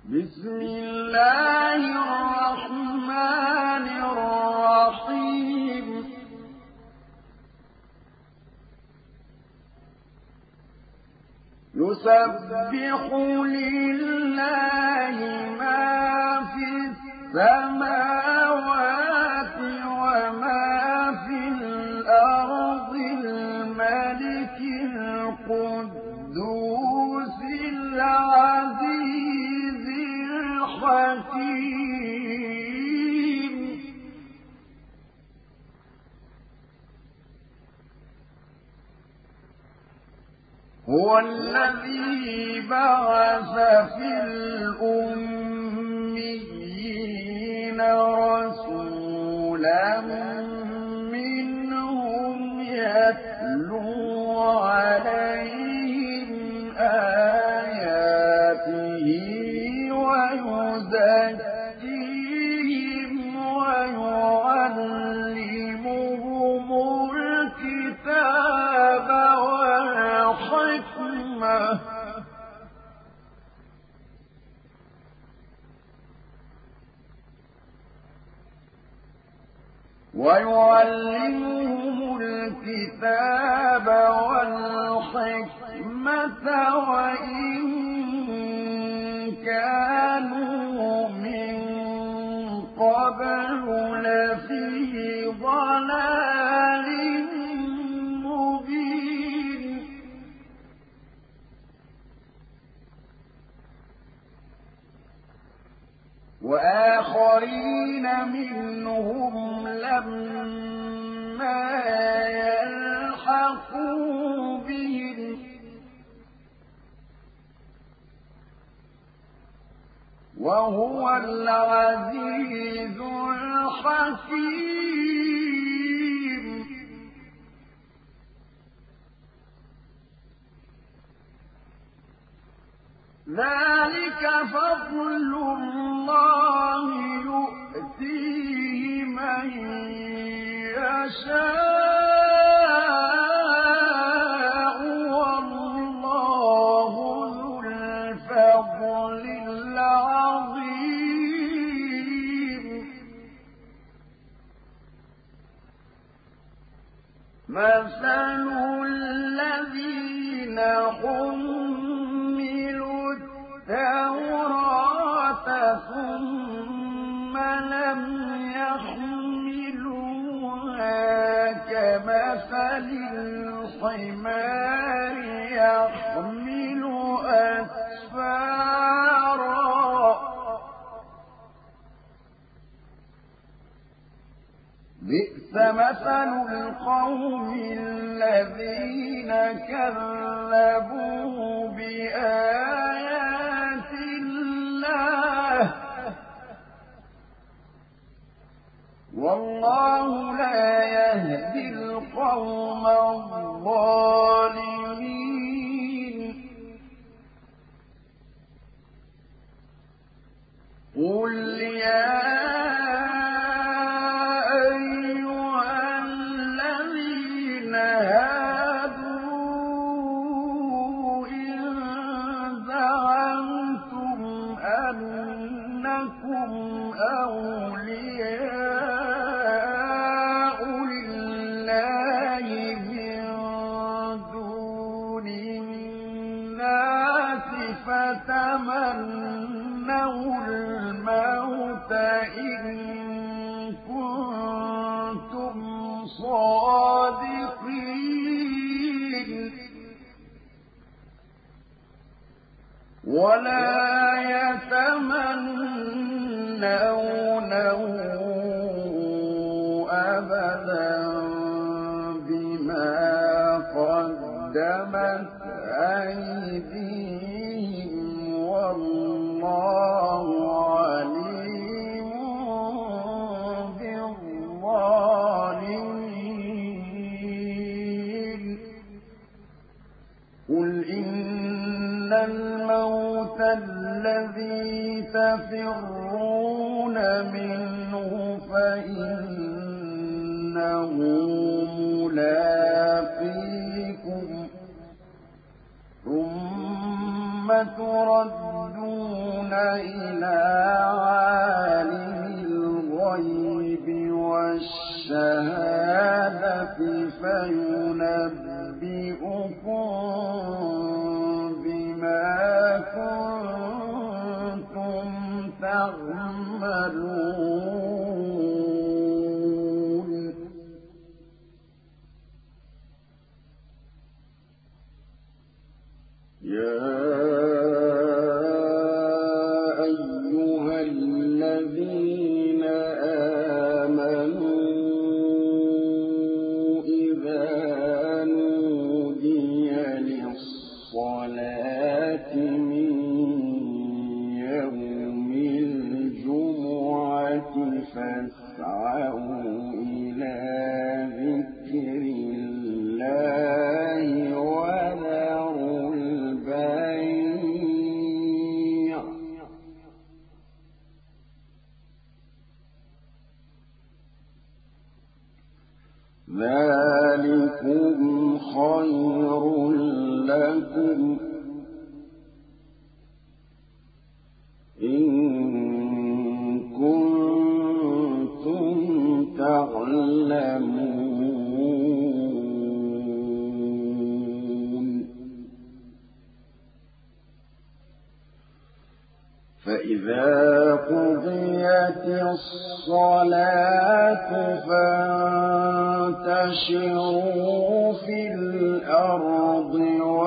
بسم الله الرحمن الرحيم يسبح لله ما في السماوات وما في الأرض الملك القدوس العزيز الحكيم هو الذي بعث في الأميين رسولا منهم يتلو عليهم آياته ويزكيهم ويعلمهم الكتاب والحكمة وإن كانوا من قبل لفي ضلال مبين وآخرين منهم لما يلحقوا بهم وهو العزيز الحكيم ذلك فضل الله يؤتيه من يشاء والله ذو الفضل العظيم مثل الذين حملوا التوراة ثم لم يحملوها كمثل الحمار يحمل أسفارا بئس مثل القوم الذين كذبوا بآيات الله والله لا يهدي القوم الظالمين قل يا أولياء لله من دون الناس فتمنوا الموت إن كنتم صادقين ولا يتمنونه أبدا بما قدمت أيديهم والله عليم بالظالمين قل إن الموت الذي تفرون منه فإنه ملاقيكم ثم تردون إلى عالم الغيب والشهادة فينبئكم بما كنتم تعملون يا أيها الذين آمنوا إذا نودي للصلاة من يوم الجمعة فاسعوا إلى ذكر الله وذروا البيع ذلكم خير لكم إن كنتم تعلمون فإذا قضيت الصلاة فانتشروا في الأرض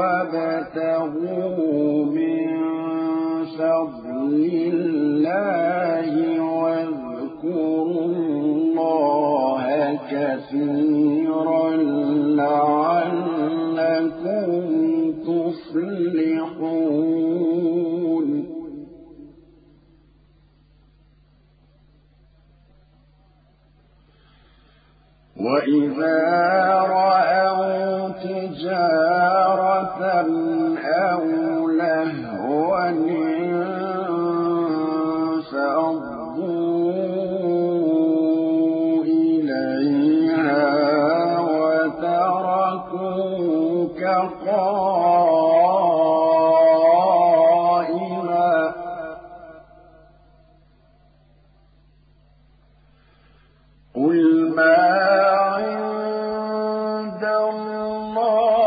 وابتغوا من فضل الله واذكروا الله كثيرا لعلكم تفلحون وإذا رأوا تجارة أو لهوا انفضوا إليها وتركوك قائما قل ما عند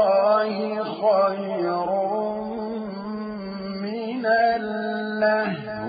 الله خير من اللهو